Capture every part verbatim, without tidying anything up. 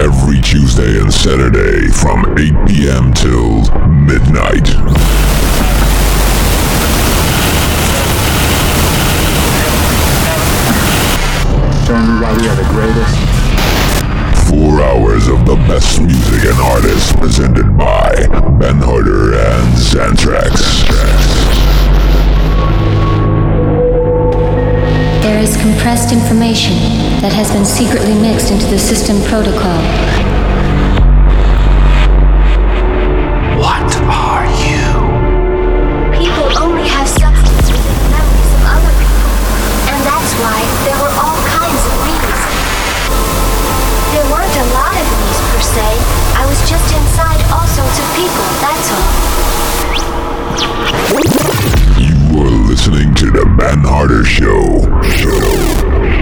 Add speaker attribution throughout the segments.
Speaker 1: every Tuesday and Saturday from eight p.m. till midnight.
Speaker 2: So everybody are the greatest.
Speaker 1: Four hours of the best music and artists presented by Ben Harder and Xantrax.
Speaker 3: There is compressed information that has been secretly mixed into the system protocol.
Speaker 4: What are you?
Speaker 3: People only have substance within memories of other people, and that's why there were all kinds of me's. There weren't a lot of me's per se. I was just inside all sorts of people, that's all.
Speaker 1: You are listening to the Ben Harder Show. Show.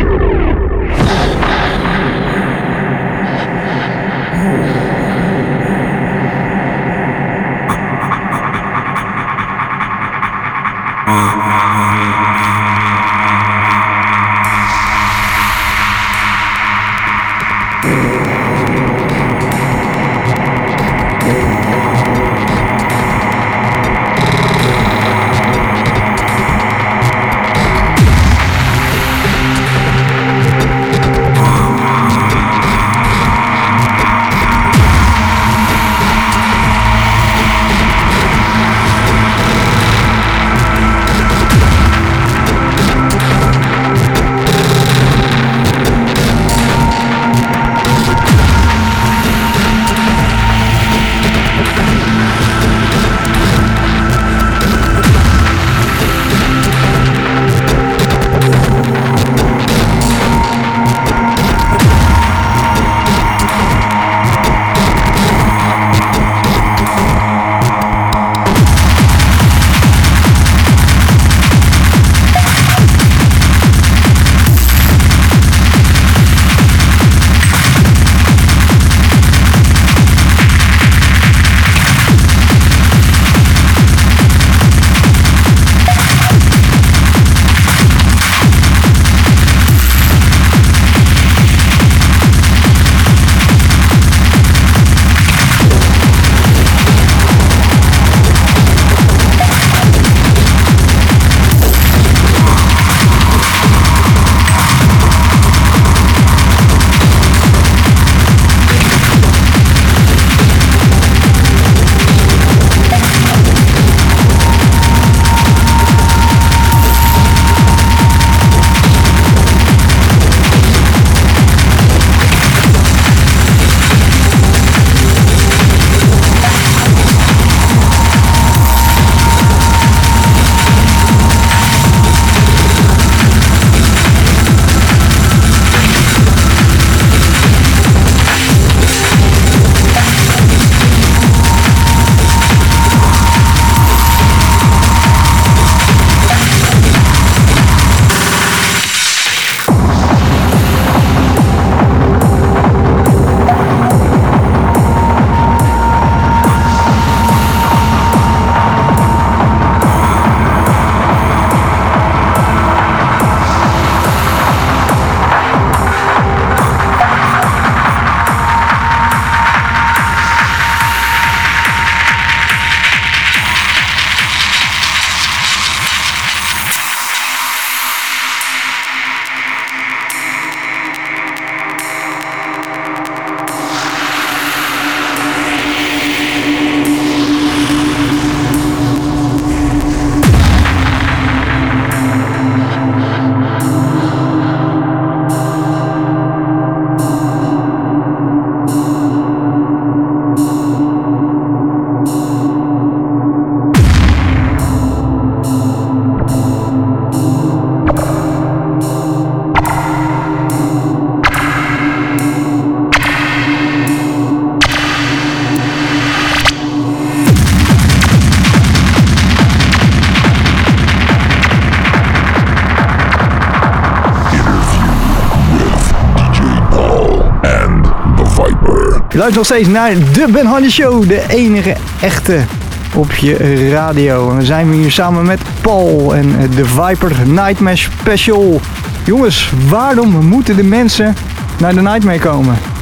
Speaker 5: Je luistert nog steeds naar de Ben Harder Show, de enige echte op je radio. En we zijn hier samen met Paul en de Viper Nightmare Special. Jongens, waarom moeten de mensen naar de Nightmare komen?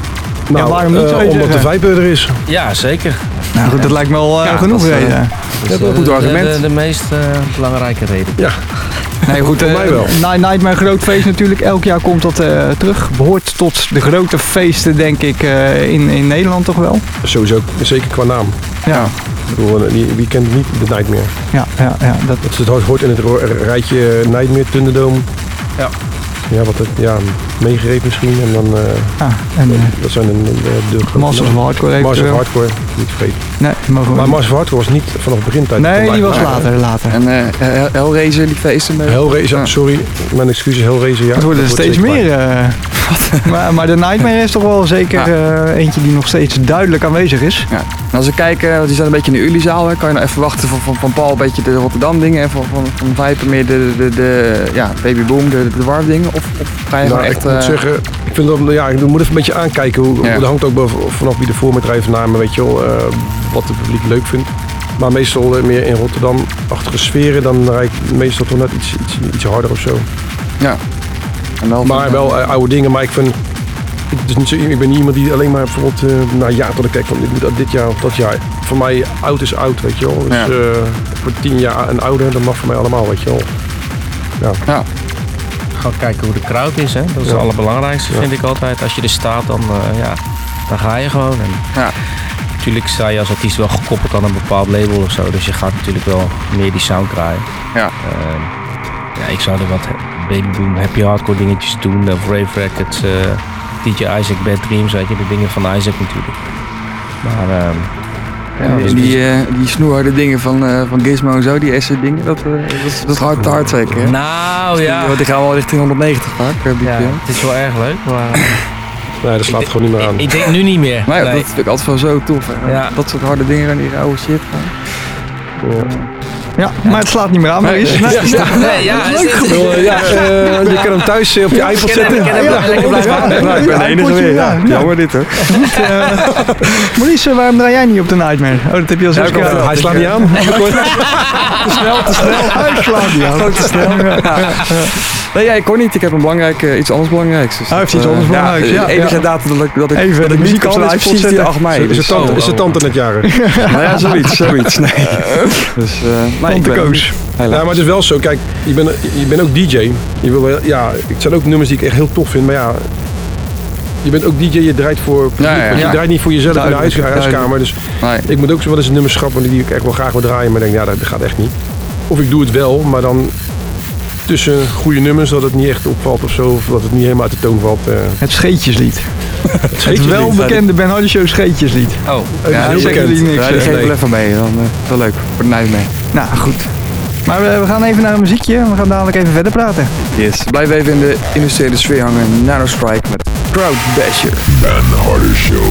Speaker 4: Nou,
Speaker 5: waarom niet,
Speaker 4: uh,
Speaker 5: zou je
Speaker 4: omdat
Speaker 5: zeggen?
Speaker 4: de vibe er is.
Speaker 6: Ja, zeker.
Speaker 5: Nou goed, dat lijkt me al uh,
Speaker 7: Ja,
Speaker 5: genoeg
Speaker 7: dat is, uh,
Speaker 5: reden.
Speaker 7: Dat is een goed
Speaker 6: de,
Speaker 7: argument.
Speaker 6: De, de meest uh, belangrijke reden.
Speaker 4: Ja,
Speaker 5: Nee, goed,
Speaker 4: voor
Speaker 5: uh,
Speaker 4: mij wel.
Speaker 5: Night Nightmare groot feest natuurlijk. Elk jaar komt dat uh, terug. Behoort tot de grote feesten, denk ik, uh, in, in Nederland toch wel.
Speaker 4: Sowieso, zeker qua naam.
Speaker 5: Ja,
Speaker 4: Ik bedoel, wie, wie kent het niet, de Nightmare?
Speaker 5: ja, ja, ja dat,
Speaker 4: Dat is het hoort in het ro- rijtje Nightmare, Thunderdome.
Speaker 6: Ja.
Speaker 4: Ja, wat het, ja, meegereed misschien. En dan, uh,
Speaker 5: ah, en uh,
Speaker 4: dat zijn de, de, de grote
Speaker 5: Masters of
Speaker 4: namen.
Speaker 5: Hardcore
Speaker 4: Masters of
Speaker 5: eventueel.
Speaker 4: Hardcore, niet vergeten.
Speaker 5: Nee, mogen we
Speaker 4: Maar
Speaker 5: niet.
Speaker 4: Masters of Hardcore was niet vanaf het begin tijd.
Speaker 5: Nee, die was
Speaker 7: maar-
Speaker 5: later, later.
Speaker 7: En uh, Hell- Hellraiser, die feesten. Met...
Speaker 4: Hellraiser,
Speaker 7: Ja.
Speaker 4: sorry, mijn excuses, Hellraiser, ja.
Speaker 5: Het worden er
Speaker 4: dat
Speaker 5: steeds
Speaker 4: wordt zeker
Speaker 5: meer. Uh, maar, maar de Nightmare is toch wel zeker
Speaker 7: Ja.
Speaker 5: uh, eentje die nog steeds duidelijk aanwezig is.
Speaker 7: Ja. En als we kijken, want die staat een beetje in de Ulie-zaal, hè, kan je nou even wachten van, van, van Paul een beetje de Rotterdam dingen en van, van, van Viper meer de, de, de, ja, Baby Boom, de, de Warp dingen? Of, of ga je
Speaker 4: Nou,
Speaker 7: gewoon
Speaker 4: ik
Speaker 7: echt...
Speaker 4: moet
Speaker 7: uh,
Speaker 4: zeggen, ik vind dat, ja, ik moet even een beetje aankijken. Hoe,
Speaker 7: Ja.
Speaker 4: Dat hangt ook boven- vanaf wie de voormetrijven namen, weet je wel, uh, wat het publiek leuk vindt. Maar meestal uh, meer in Rotterdam-achtige sferen, dan rijd ik meestal toch net iets, iets, iets harder of zo.
Speaker 7: ja. En wel
Speaker 4: Maar
Speaker 7: van,
Speaker 4: wel uh, oude dingen, maar ik vind... Het is niet zo, ik ben niet iemand die alleen maar bijvoorbeeld uh, naar een jaar tot ik kijk van dit moet uit dit jaar of dat jaar. Voor mij oud is oud, weet je wel. Dus
Speaker 7: Ja.
Speaker 4: uh, voor tien jaar en ouder, dat mag voor mij allemaal, weet je wel.
Speaker 7: Ja.
Speaker 6: Gewoon kijken hoe de crowd is, hè. Dat is
Speaker 4: Ja.
Speaker 6: het allerbelangrijkste,
Speaker 4: Ja.
Speaker 6: vind ik altijd. Als je er staat, dan, uh, ja, dan ga je gewoon. En
Speaker 7: Ja.
Speaker 6: natuurlijk sta je als artiest wel gekoppeld aan een bepaald label of zo. Dus je gaat natuurlijk wel meer die sound draaien.
Speaker 7: Ja.
Speaker 6: Uh, ja, ik zou er wat Baby Boom, Happy Hardcore dingetjes doen. Of Rave Records, uh, D J Isaac, Bad Dreams, weet je. De dingen van Isaac natuurlijk. Maar... Uh, ja,
Speaker 7: En
Speaker 6: dus
Speaker 7: die, die, uh, die snoerharde dingen van, uh, van Gizmo en zo, die S dingen, dat, uh, dat, is- dat is hard te hard zeker. Hè?
Speaker 6: nou ja,
Speaker 7: Die, die gaan wel richting honderdnegentig vaak. Uh,
Speaker 6: ja, het is wel erg leuk, maar
Speaker 4: Nee, dat slaat
Speaker 6: Ik-
Speaker 4: gewoon niet meer aan.
Speaker 6: ik, ik denk nu niet meer.
Speaker 7: Maar ja,
Speaker 6: Nee.
Speaker 7: dat vind ik altijd wel zo tof. Hè?
Speaker 6: Ja.
Speaker 7: Dat soort harde dingen en die oude shit.
Speaker 4: Ja.
Speaker 5: Ja, maar het slaat niet meer aan, maar is.
Speaker 7: Nee.
Speaker 5: Nee,
Speaker 6: Ja, nee, ja, het is- het is-
Speaker 4: Wel, ja, uh, je kan hem thuis uh, op je iPod
Speaker 6: ken hem,
Speaker 4: zetten.
Speaker 6: ken hem,
Speaker 4: Ja.
Speaker 6: lekker blijven hangen.
Speaker 7: Nou, ik ben de
Speaker 5: Ja,
Speaker 7: enige
Speaker 5: potje,
Speaker 7: weer.
Speaker 5: ja.
Speaker 7: Ja.
Speaker 5: Ja.
Speaker 7: Jammer dit hoor.
Speaker 5: Maurice, waarom draai jij niet op de Nightmare? Oh, dat heb je al zes
Speaker 7: Ja,
Speaker 5: keer
Speaker 7: ik
Speaker 5: gedaan.
Speaker 7: ook
Speaker 4: Hij slaat niet aan.
Speaker 5: Te snel, te snel. Hij slaat niet aan.
Speaker 7: Ook te snel. Ja. Nee, ja, ik kon niet. Ik heb een belangrijk, uh, iets anders belangrijks. Dus
Speaker 5: Hij heeft
Speaker 7: dat,
Speaker 5: iets
Speaker 7: uh,
Speaker 5: anders belangrijks, ja,
Speaker 7: De enige
Speaker 5: ja.
Speaker 7: datum dat ik, dat ik,
Speaker 5: Even
Speaker 7: dat
Speaker 5: de
Speaker 7: ik
Speaker 5: muziek
Speaker 7: niet
Speaker 5: op
Speaker 7: kan
Speaker 5: zijn
Speaker 7: is
Speaker 5: iPod
Speaker 7: precies die
Speaker 5: zetten.
Speaker 7: acht mei.
Speaker 4: Is
Speaker 7: Dus,
Speaker 4: het tante, is het tante net jarig?
Speaker 7: nou ja, zoiets, zoiets. Nee. Dus, uh, maar ik
Speaker 5: Tante
Speaker 7: ben
Speaker 5: Koos.
Speaker 7: helaas.
Speaker 4: Ja, maar het is wel zo. Kijk, je bent, je bent ook D J. Je wil wel, ja, het zijn ook nummers die ik echt heel tof vind. Maar ja, je bent ook D J. Je draait voor publiek.
Speaker 7: Ja, ja,
Speaker 4: want je
Speaker 7: ja.
Speaker 4: draait niet voor jezelf in de
Speaker 5: Duidelijk,
Speaker 4: huis, huiskamer. Dus
Speaker 7: Nee.
Speaker 4: ik moet ook zo wel eens een nummer schrappen die ik echt wel graag wil draaien. Maar ik denk, ja, dat gaat echt niet. Of ik doe het wel, maar dan tussen goede nummers, dat het niet echt opvalt of zo. Of dat het niet helemaal uit de toon valt. Uh,
Speaker 5: Het Scheetjeslied. Het
Speaker 4: Scheetjeslied.
Speaker 5: welbekende Ben Hardy Show Scheetjeslied.
Speaker 6: Oh,
Speaker 7: Ja,
Speaker 4: heel
Speaker 7: die
Speaker 5: zeggen
Speaker 4: bekend.
Speaker 5: die niks.
Speaker 7: Ja, die geef ik
Speaker 4: Nee.
Speaker 7: wel even mee. Dan, uh, wel leuk. Voor de night mee.
Speaker 5: Nou, goed. Maar we, we gaan even naar een muziekje en we gaan dadelijk even verder praten.
Speaker 7: Yes. Blijf even in de industriële sfeer hangen. Nano Strike met Crowd Basher.
Speaker 1: Ben Harder Show.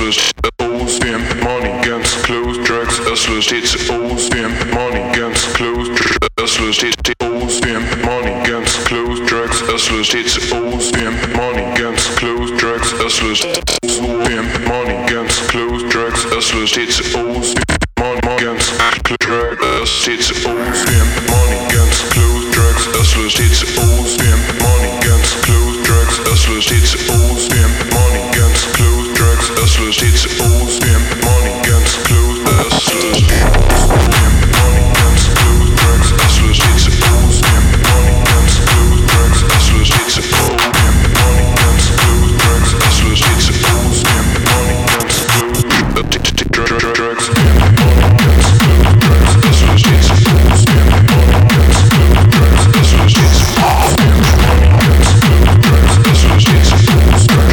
Speaker 1: hustlers, old spin, money, guns, clothes, drugs, hustlers, hits, old spin, money, guns, clothes, hustlers, hits, old spin, money, guns, clothes, drugs, hustlers, hits, old spin, money, guns, clothes, drugs, hustlers, spin, money, guns, clothes, drugs, hustlers, hits, old spin, money, guns, drugs, hits, old spin, money, guns, clothes, drugs, hustlers, hits, old spin, money, guns, clothes, drugs, hustlers, hits, old spin, money, guns, clothes, drugs, hustlers, hits, old spin, money, guns, clothes, hustlers, money, guns, clothes, drugs, hustlers, hits, old spin, money, guns, clothes, drugs, hustlers, hits, old spin, money, guns, clothes, drugs, hustlers, hits, old spin, money, guns, clothes, drugs, money, guns, clothes, drugs, hustlers, hits, old spin, money, guns, clothes, drugs, hustlers, hits, old spin, money, guns, clothes, drugs, hustlers, hits, old spin,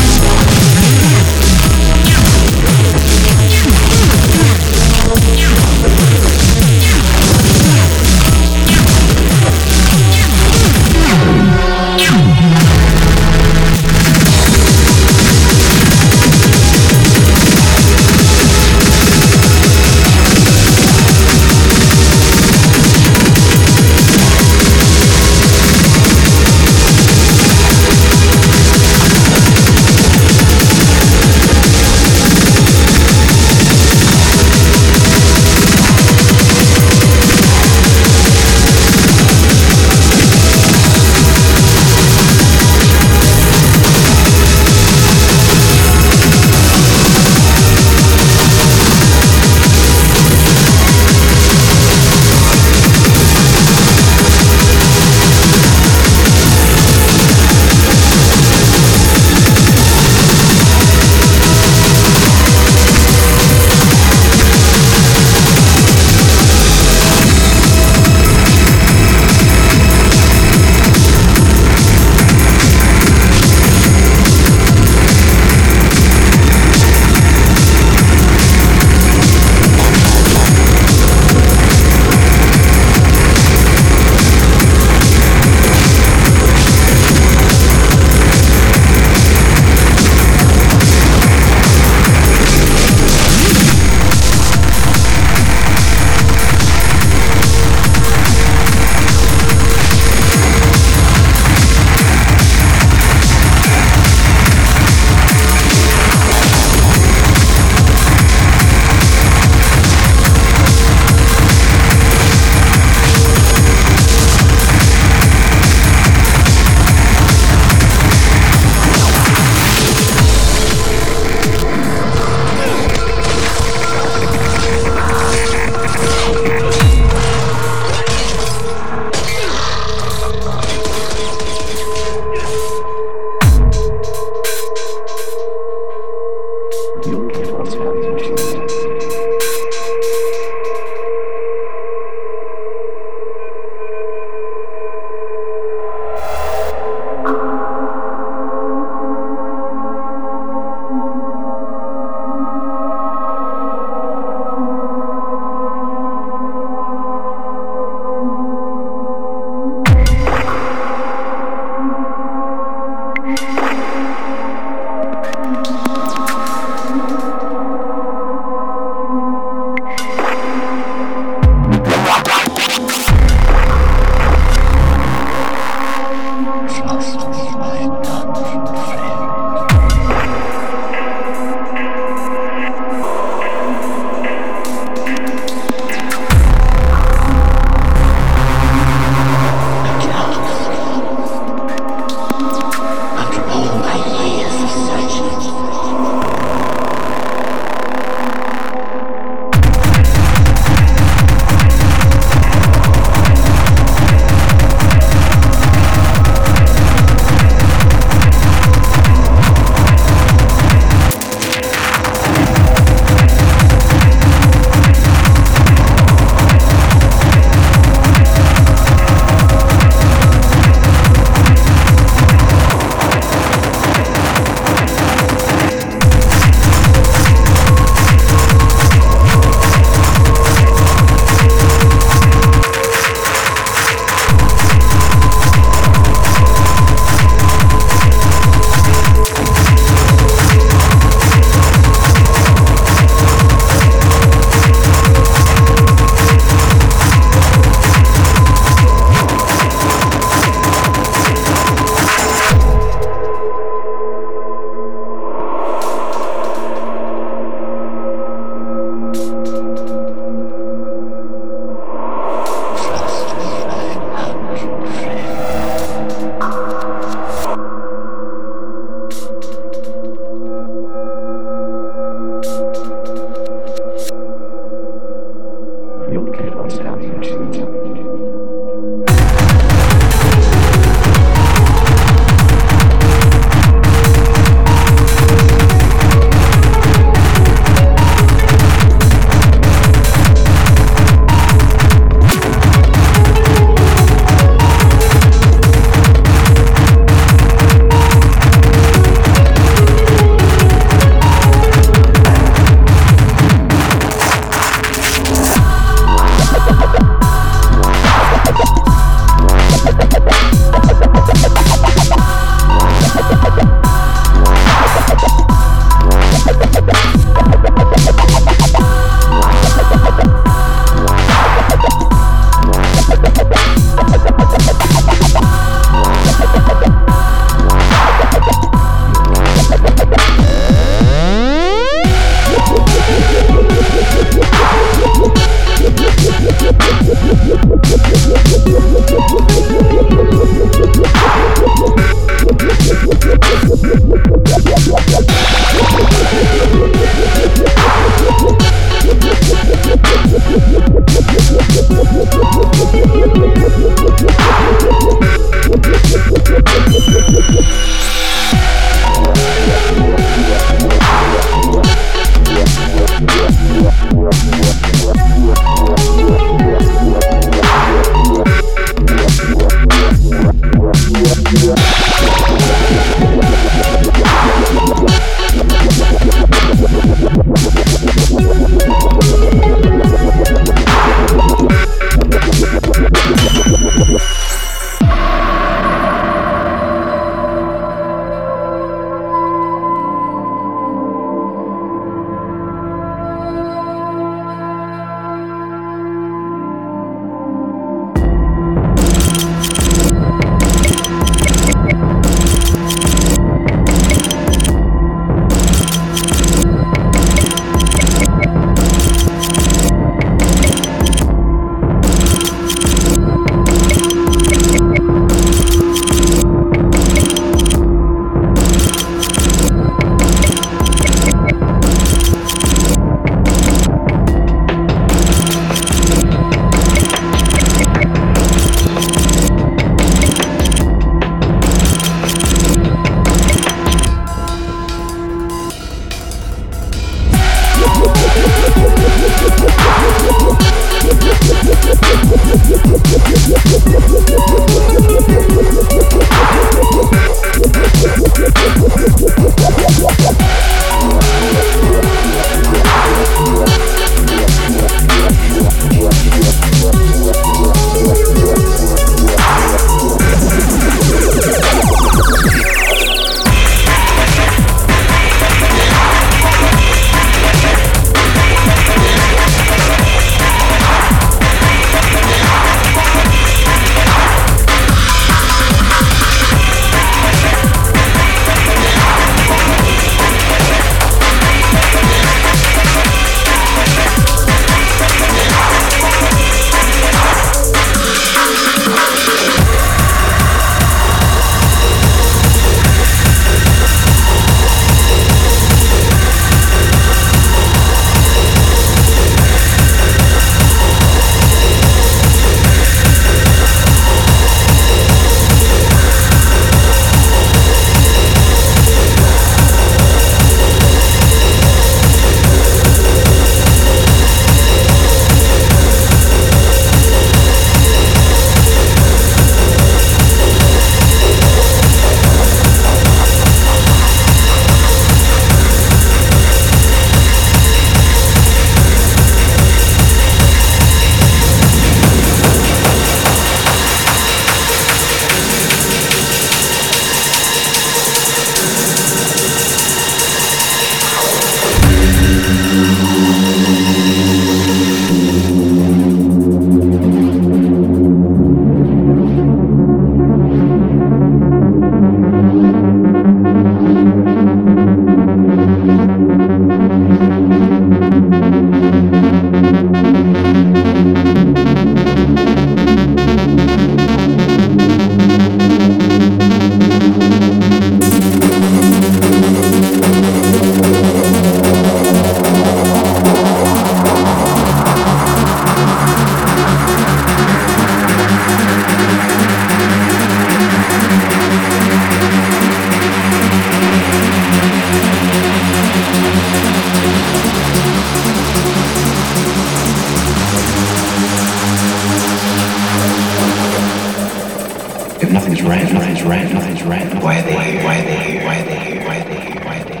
Speaker 8: rent, rent, rent, rent, rent. Why they here? Why they here? Why they here? Why they here? Why they here?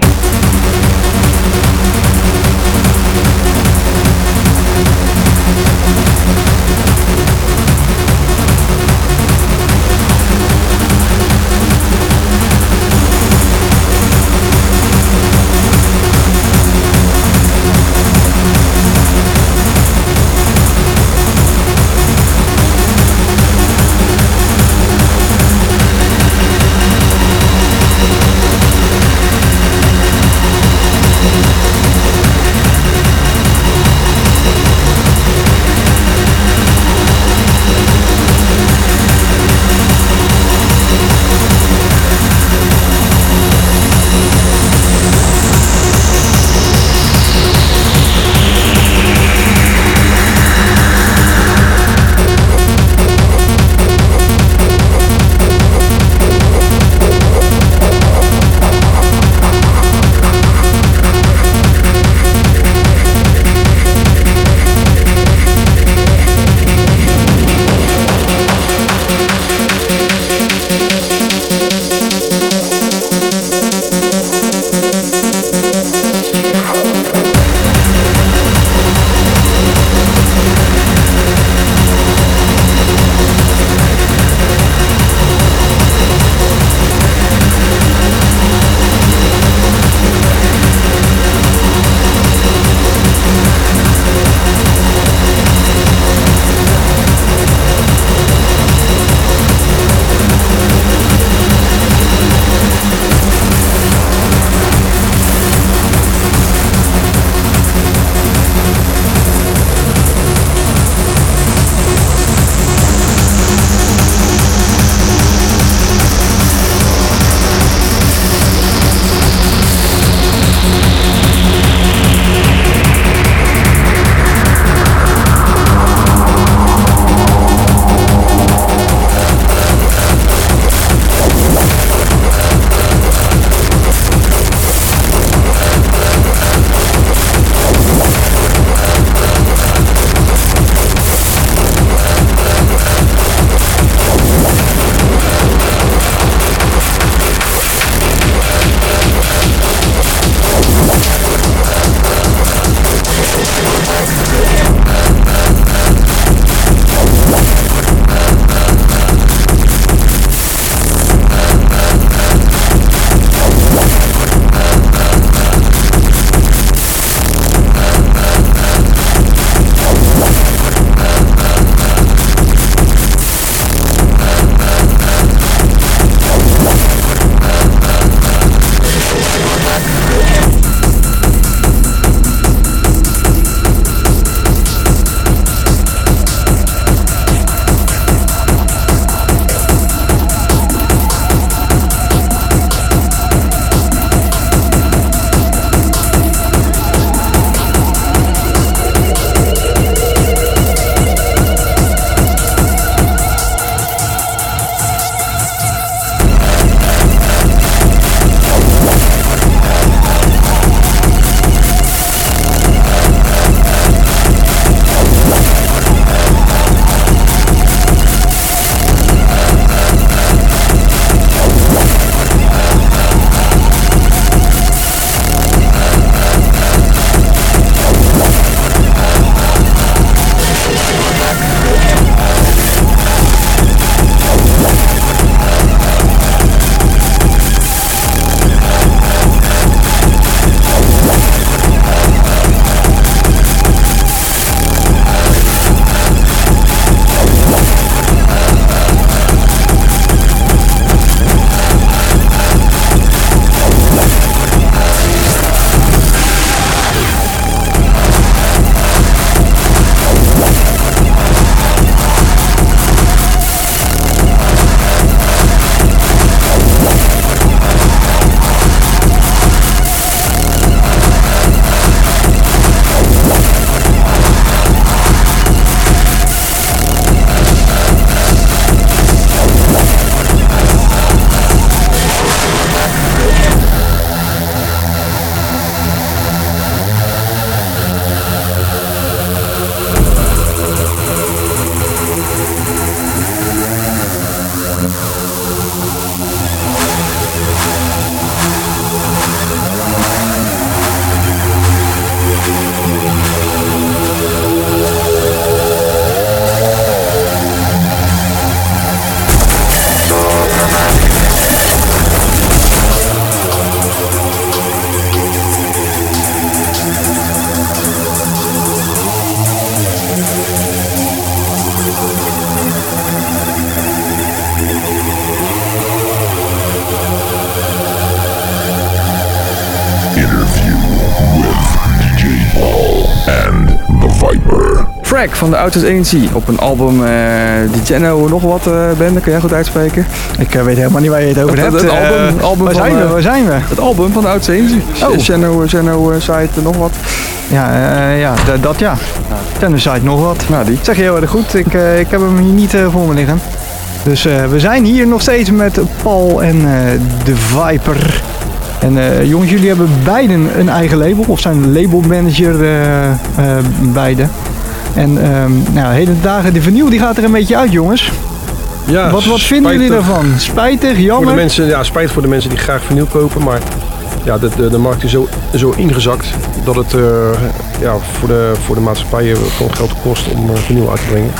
Speaker 7: Track van de Autos Energy op een album uh, die Geno nog wat uh, band, kan jij goed uitspreken?
Speaker 5: Ik uh, weet helemaal niet waar je het over hebt.
Speaker 7: Het, het album, uh, album
Speaker 5: waar,
Speaker 7: van,
Speaker 5: zijn we?
Speaker 7: uh,
Speaker 5: waar zijn we?
Speaker 7: Het album van de Autos Energy. Oh. Geno, Geno uh, site nog wat.
Speaker 5: Ja, uh, ja d- dat ja. Geno site nog wat.
Speaker 7: Nou, die.
Speaker 5: Zeg je heel erg goed. Ik, uh, ik heb hem hier niet uh, voor me liggen. Dus uh, we zijn hier nog steeds met Paul en uh, de Viper. En uh, jongens, jullie hebben beiden een eigen label, of zijn labelmanager uh, uh, beiden. En um, nou, heden dagen, de vinyl die gaat er een beetje uit, jongens.
Speaker 4: Ja,
Speaker 5: wat, wat vinden jullie daarvan? Spijtig, jammer?
Speaker 4: Voor de mensen, ja, spijt voor de mensen die graag vinyl kopen, maar ja, de, de, de markt is zo, zo ingezakt dat het uh, ja, voor, de, voor de maatschappijen gewoon geld kost om uh, vinyl uit te brengen.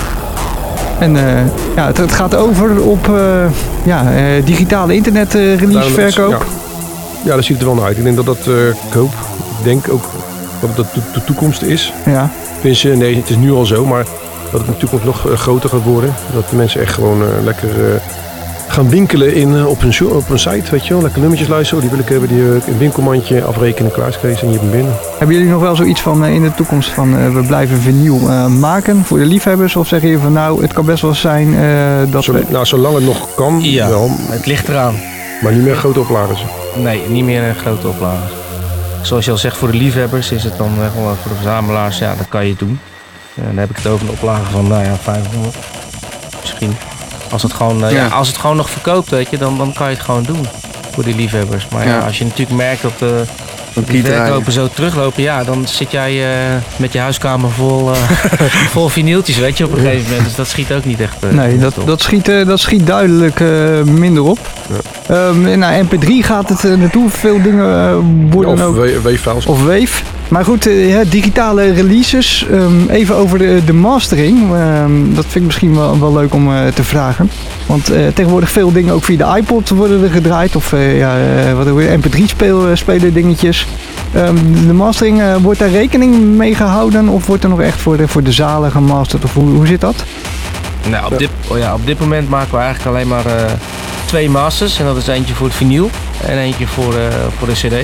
Speaker 5: En uh, ja, het, het gaat over op uh, ja, uh, digitale internet uh, release verkoop.
Speaker 4: Ja. ja, dat ziet het er wel naar uit. Ik denk dat dat, uh, ik hoop, ik denk ook dat het de, de toekomst is.
Speaker 5: Ja.
Speaker 4: Tenminste, nee, het is nu al zo, maar dat het in de toekomst nog uh, groter gaat worden. Dat de mensen echt gewoon uh, lekker uh, gaan winkelen in, uh, op, hun, op hun site, weet je wel. Lekker nummertjes luisteren, die wil ik hebben, die uh, een winkelmandje afrekenen, klaarsklees en je bent binnen.
Speaker 5: Hebben jullie nog wel zoiets van uh, in de toekomst van uh, we blijven vinyl uh, maken voor de liefhebbers? Of zeggen jullie van nou, het kan best wel zijn uh, dat
Speaker 4: Zo,
Speaker 5: we...
Speaker 4: Nou, zolang het nog kan,
Speaker 6: Ja,
Speaker 4: wel.
Speaker 6: het ligt eraan.
Speaker 4: Maar niet meer grote oplagers.
Speaker 6: Nee, niet meer een grote oplage. Zoals je al zegt, voor de liefhebbers is het dan uh, gewoon voor de verzamelaars, ja, dan kan je het doen. Uh, dan heb ik het over een oplage van, nou ja, vijfhonderd. Misschien. Als het gewoon, uh, ja. Ja, als het gewoon nog verkoopt, weet je, dan, dan kan je het gewoon doen. Voor die liefhebbers. Maar ja, ja als je natuurlijk merkt dat de, die verkopen zo teruglopen, ja, dan zit jij uh, met je huiskamer vol, uh, vol vinyltjes, weet je, op een gegeven moment. Dus dat schiet ook niet echt uh,
Speaker 5: Nee, dat, dat, schiet, uh, dat schiet duidelijk uh, minder op. Ja. Um, nou, M P drie gaat het uh, naartoe. Veel dingen uh, worden
Speaker 4: of
Speaker 5: ook...
Speaker 4: Of wave-files.
Speaker 5: Of wave. Maar goed, uh, digitale releases. Um, even over de, de mastering. Um, dat vind ik misschien wel, wel leuk om uh, te vragen. Want uh, tegenwoordig veel dingen ook via de iPod worden er gedraaid. Of uh, ja, uh, wat ook weer M P drie speel, uh, spelen dingetjes. Um, de mastering, uh, wordt daar rekening mee gehouden? Of wordt er nog echt voor de, voor de zalen gemasterd? Of hoe, hoe zit dat?
Speaker 6: Nou, op dit, oh ja, op dit moment maken we eigenlijk alleen maar uh, twee masters. En dat is eentje voor het vinyl en eentje voor, uh, voor de cd.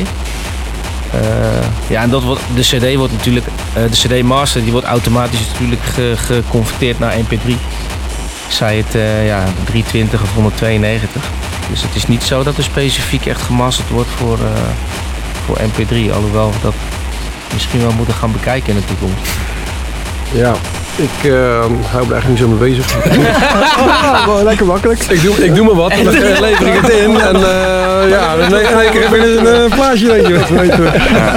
Speaker 6: Uh, ja, en dat wordt, de cd wordt natuurlijk, uh, de cd master die wordt automatisch natuurlijk ge, geconverteerd naar M P drie. Zij het uh, ja, driehonderdtwintig of honderdtweeënnegentig. Dus het is niet zo dat er specifiek echt gemasterd wordt voor, uh, voor M P drie. Alhoewel we dat misschien wel moeten gaan bekijken in de toekomst.
Speaker 4: Ja, ik uh, hou er eigenlijk niet zo mee bezig.
Speaker 5: Oh, lekker makkelijk.
Speaker 4: Ik doe, ik doe maar wat, en dan lever ik het in. En uh, ja, dan krijg ik even een uh, plaatje. Weet je.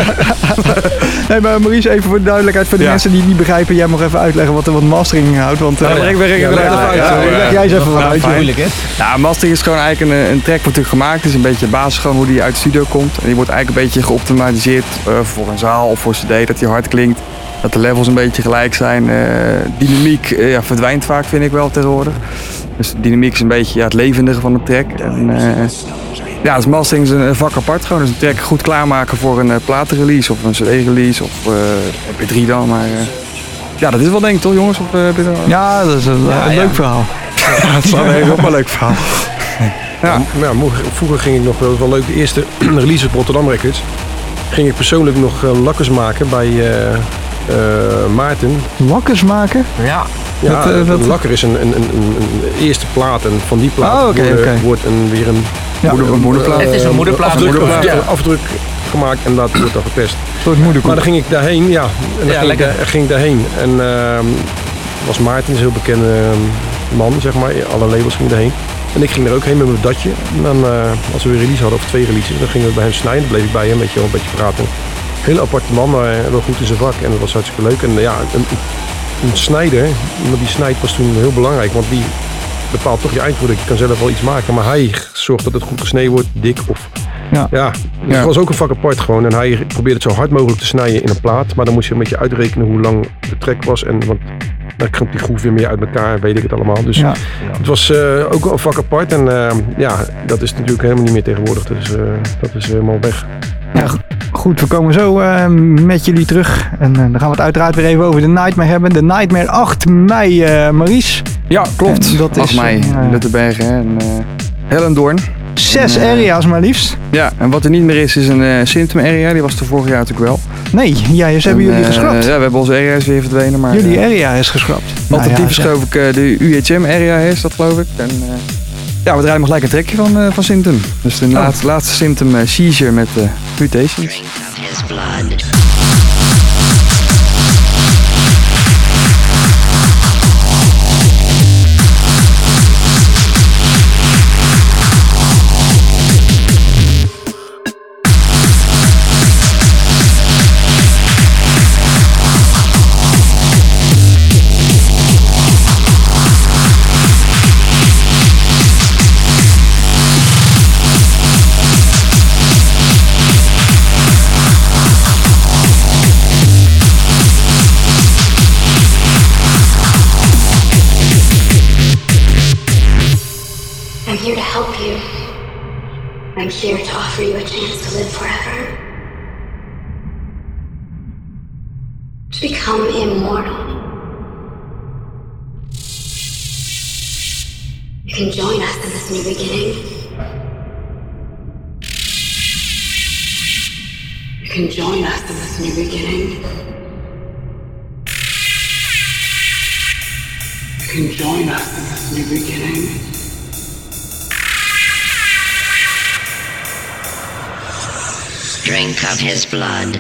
Speaker 5: Nee, maar Maurice, even voor de duidelijkheid voor de ja. mensen die het niet begrijpen. Jij mag even uitleggen wat er wat mastering houdt. Want uh, ja,
Speaker 7: leg, leg,
Speaker 5: ja,
Speaker 7: leg,
Speaker 5: leg,
Speaker 7: leg,
Speaker 5: ja, ja, leg jij eens even wat uit.
Speaker 6: Moeilijk, hè?
Speaker 7: Ja, mastering is gewoon eigenlijk een, een track wordt natuurlijk gemaakt. Het is een beetje de basis gewoon hoe die uit de studio komt. En die wordt eigenlijk een beetje geoptimaliseerd uh, voor een zaal of voor cd. Dat die hard klinkt. Dat de levels een beetje gelijk zijn. Uh, dynamiek uh, ja, verdwijnt vaak, vind ik wel tegenwoordig. Dus de dynamiek is een beetje ja, het levendige van de track. En, uh, ja, dus mastering is een vak apart. Gewoon dus een track goed klaarmaken voor een uh, platenrelease of een cd-release of uh, M P drie dan. Maar uh, ja, dat is wel denk ik toch, jongens? Of, uh,
Speaker 5: ja, dat is een, ja, een ja. leuk verhaal.
Speaker 7: Ja, dat is wel een ook wel een leuk verhaal.
Speaker 4: Ja. Ja, vroeger ging ik nog wel, wel leuk. De eerste release op Rotterdam Records ging ik persoonlijk nog uh, lakkers maken bij uh, uh, Maarten.
Speaker 5: Lakkers maken?
Speaker 6: Ja.
Speaker 4: Ja, dat, uh, dat... een lakker is een, een, een, een eerste plaat en van die plaat
Speaker 5: oh, okay,
Speaker 4: worden,
Speaker 5: okay.
Speaker 4: wordt een, weer een,
Speaker 5: ja,
Speaker 4: moeder,
Speaker 6: een
Speaker 4: moederplaat.
Speaker 6: Het is een moederplaat.
Speaker 4: Afdruk,
Speaker 6: moederplaat.
Speaker 4: afdruk, ja. afdruk gemaakt en dat wordt dan getest.
Speaker 5: Een soort moederkoek.
Speaker 4: Maar dan ging ik daarheen, ja. En dan
Speaker 6: ja,
Speaker 4: ging, ik, daar, ging ik daarheen. En uh, was Maarten, een heel bekende man, zeg maar. Alle labels gingen daarheen. En ik ging er ook heen met mijn datje. En dan, uh, als we weer release hadden, of twee releases, dan gingen we bij hem snijden. Dan bleef ik bij hem, weet je wel, een beetje praten. Heel aparte man, maar wel goed in zijn vak. En dat was hartstikke leuk. En ja, een, een snijder, iemand die snijdt was toen heel belangrijk. Want die bepaalt toch je eindproduct. Je kan zelf wel iets maken. Maar hij zorgt dat het goed gesneden wordt, dik of...
Speaker 5: Ja.
Speaker 4: Ja, het ja. was ook een vak apart gewoon. En hij probeerde het zo hard mogelijk te snijden in een plaat. Maar dan moest je een beetje uitrekenen hoe lang de trek was. En want dan komt die groef weer meer uit elkaar, weet ik het allemaal. Dus ja. het was uh, ook een vak apart. En uh, ja, dat is natuurlijk helemaal niet meer tegenwoordig. Dus uh, dat is helemaal weg.
Speaker 5: Ja, goed, we komen zo uh, met jullie terug. En uh, dan gaan we het uiteraard weer even over de Nightmare hebben. De Nightmare acht mei, uh, Maurice.
Speaker 7: Ja, klopt.
Speaker 5: En dat
Speaker 7: acht
Speaker 5: is
Speaker 7: mei in uh, Luttenbergen en uh, Hellendoorn.
Speaker 5: Zes
Speaker 7: En, uh,
Speaker 5: area's maar liefst.
Speaker 7: Ja, en wat er niet meer is, is een uh, Symptom area. Die was er vorig jaar natuurlijk wel.
Speaker 5: Nee, ja, ze hebben
Speaker 7: en,
Speaker 5: jullie
Speaker 7: uh,
Speaker 5: geschrapt.
Speaker 7: Ja, we hebben onze area's weer verdwenen. Maar,
Speaker 5: jullie
Speaker 7: uh,
Speaker 5: area is geschrapt.
Speaker 7: Alternatief
Speaker 5: nou
Speaker 7: is
Speaker 5: ja,
Speaker 7: geloof ik uh, de U H M area is dat geloof ik. En, uh, ja, we draaien nog gelijk een trekje van, uh, van Symptom. Dus de oh. laatste, laatste Symptom uh, Seizure met uh, Mutations.
Speaker 3: I'm here to help you. I'm here to offer you a chance to live forever. To become immortal. You can join us in this new beginning. You can join us in this new beginning. You can join us in this new beginning.
Speaker 9: Drink of his blood.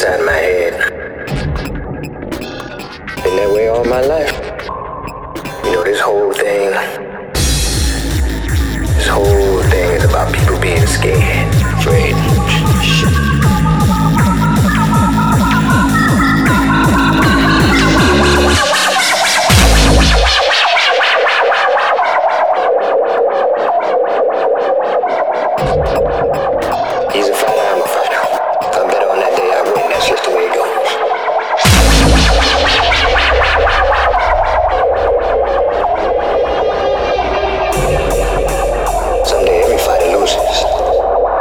Speaker 9: inside my head. Been that way all my life. You know, this whole thing, this whole thing is about people being scared, afraid. He's a fighter, I'm a fighter. If I'm better on that day, I win. That's just the way it goes. Someday every fighter loses.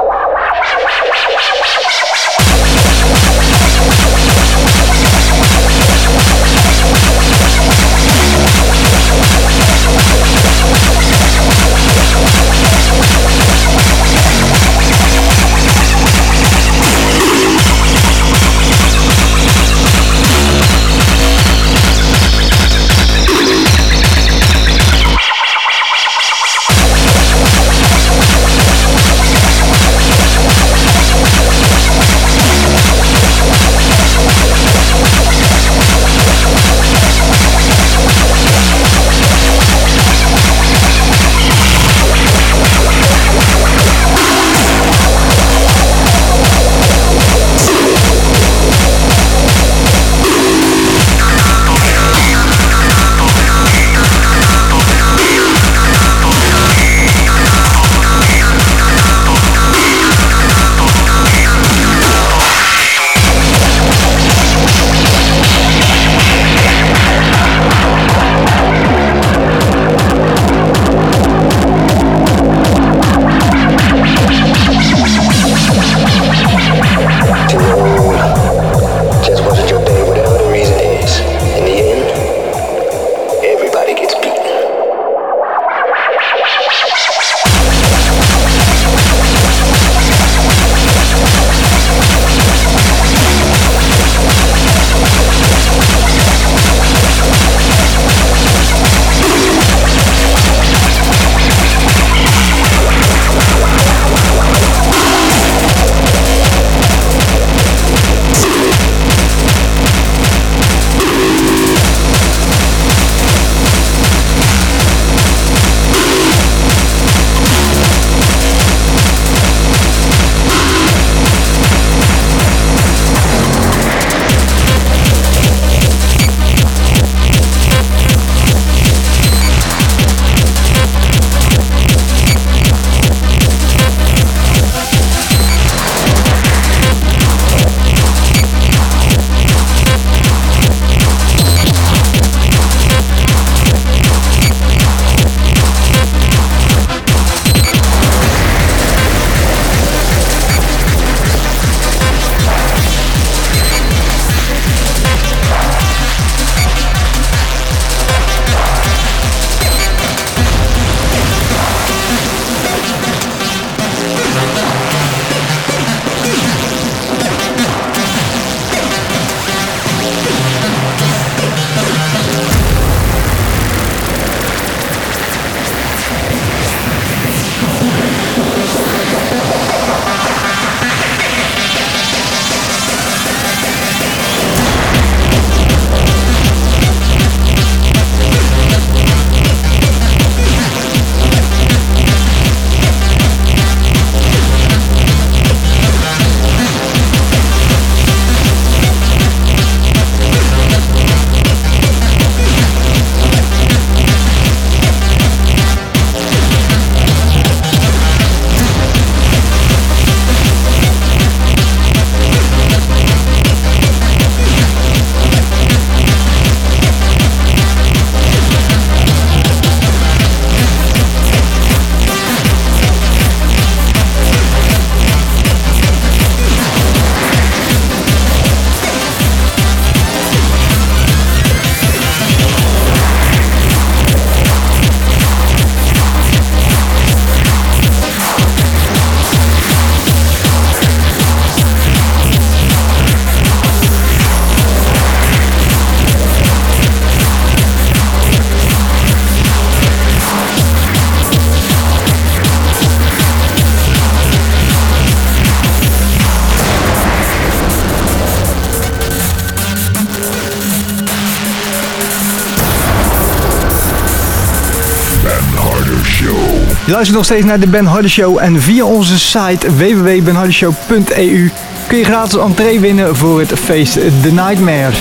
Speaker 5: Je luistert nog steeds naar de Ben Hardy Show en via onze site w w w punt ben hardy show punt e u kun je gratis entree winnen voor het feest The Nightmare.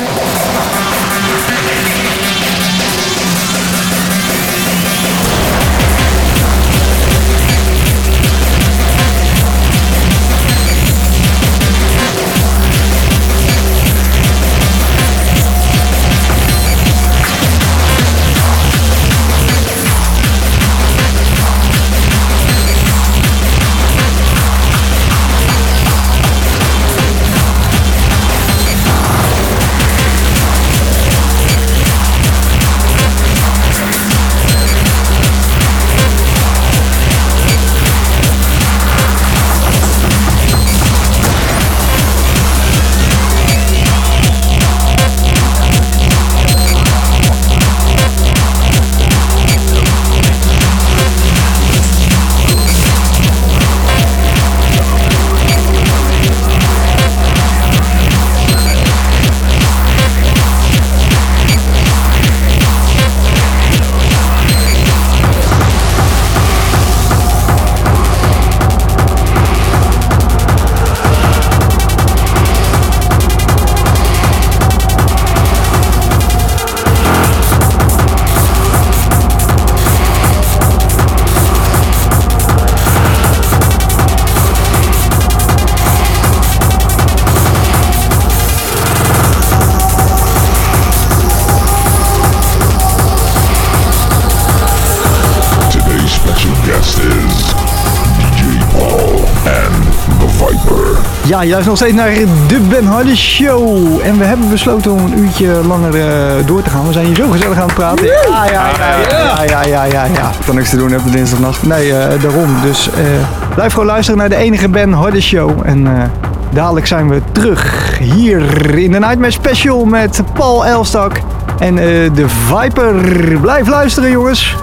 Speaker 5: Ja, je luistert nog steeds naar de Ben Hardy Show. En we hebben besloten om een uurtje langer uh, door te gaan. We zijn hier zo gezellig aan het praten. Ja, ja, ja, ja, ja, ja, ja, ja.
Speaker 7: Ik kan niks te doen op de dinsdagnacht.
Speaker 5: Nee, uh, daarom. Dus uh, blijf gewoon luisteren naar de enige Ben Hardy Show. En uh, dadelijk zijn we terug hier in de Nightmare Special met Paul Elstak en uh, de Viper. Blijf luisteren, jongens.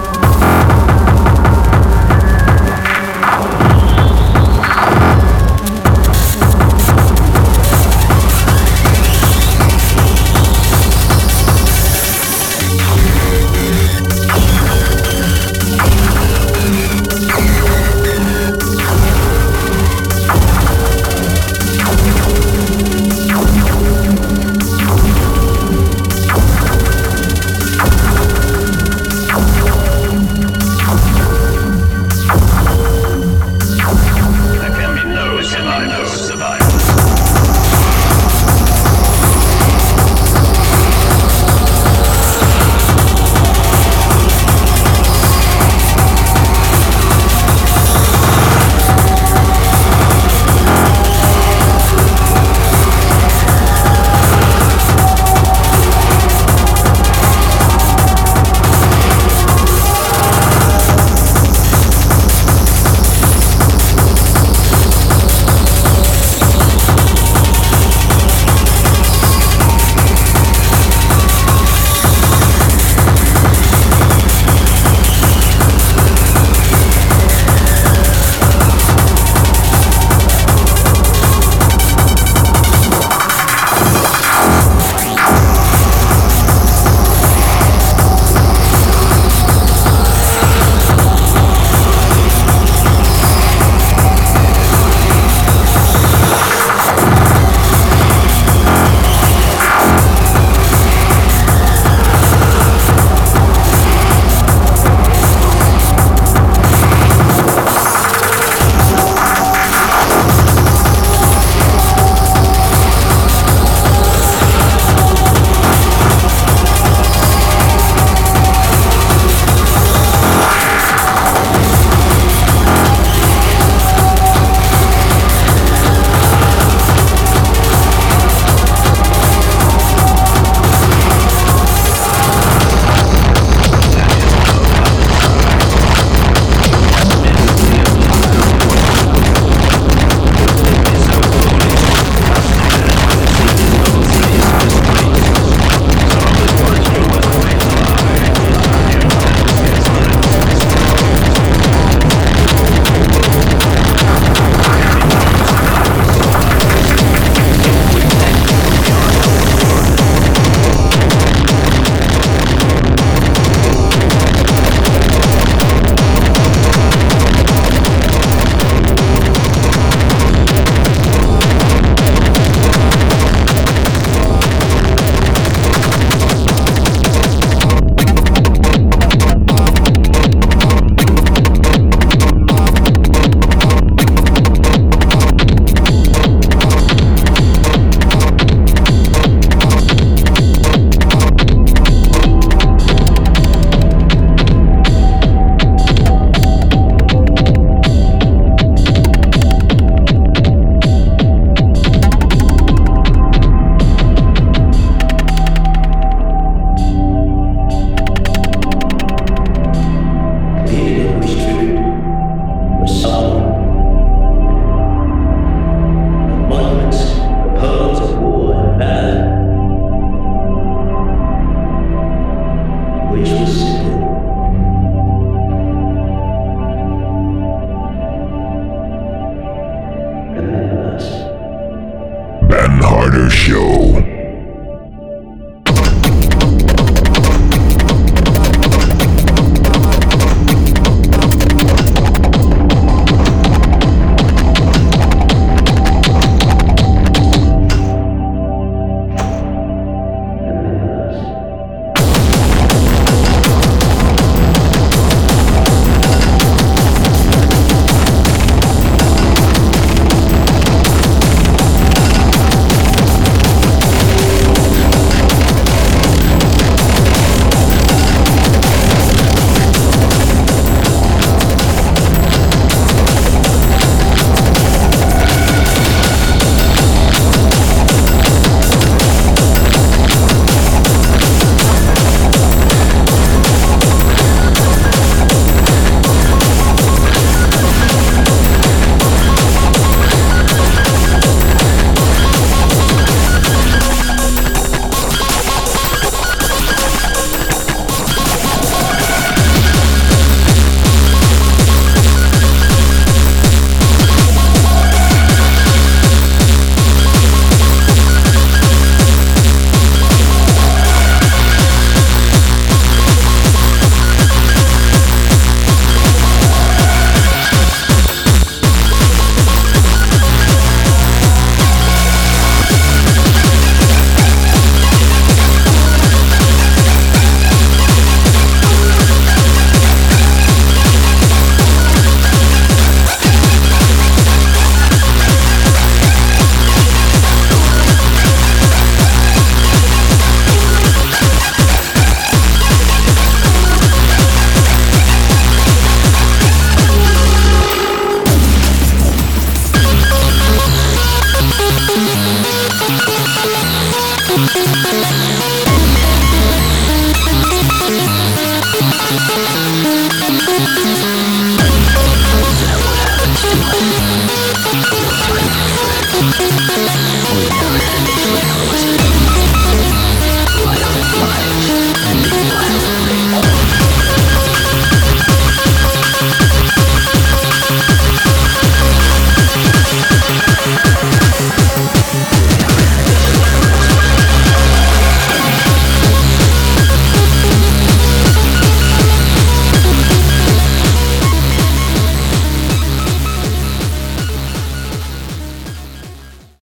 Speaker 10: Murder Show.
Speaker 8: We know it. We know it.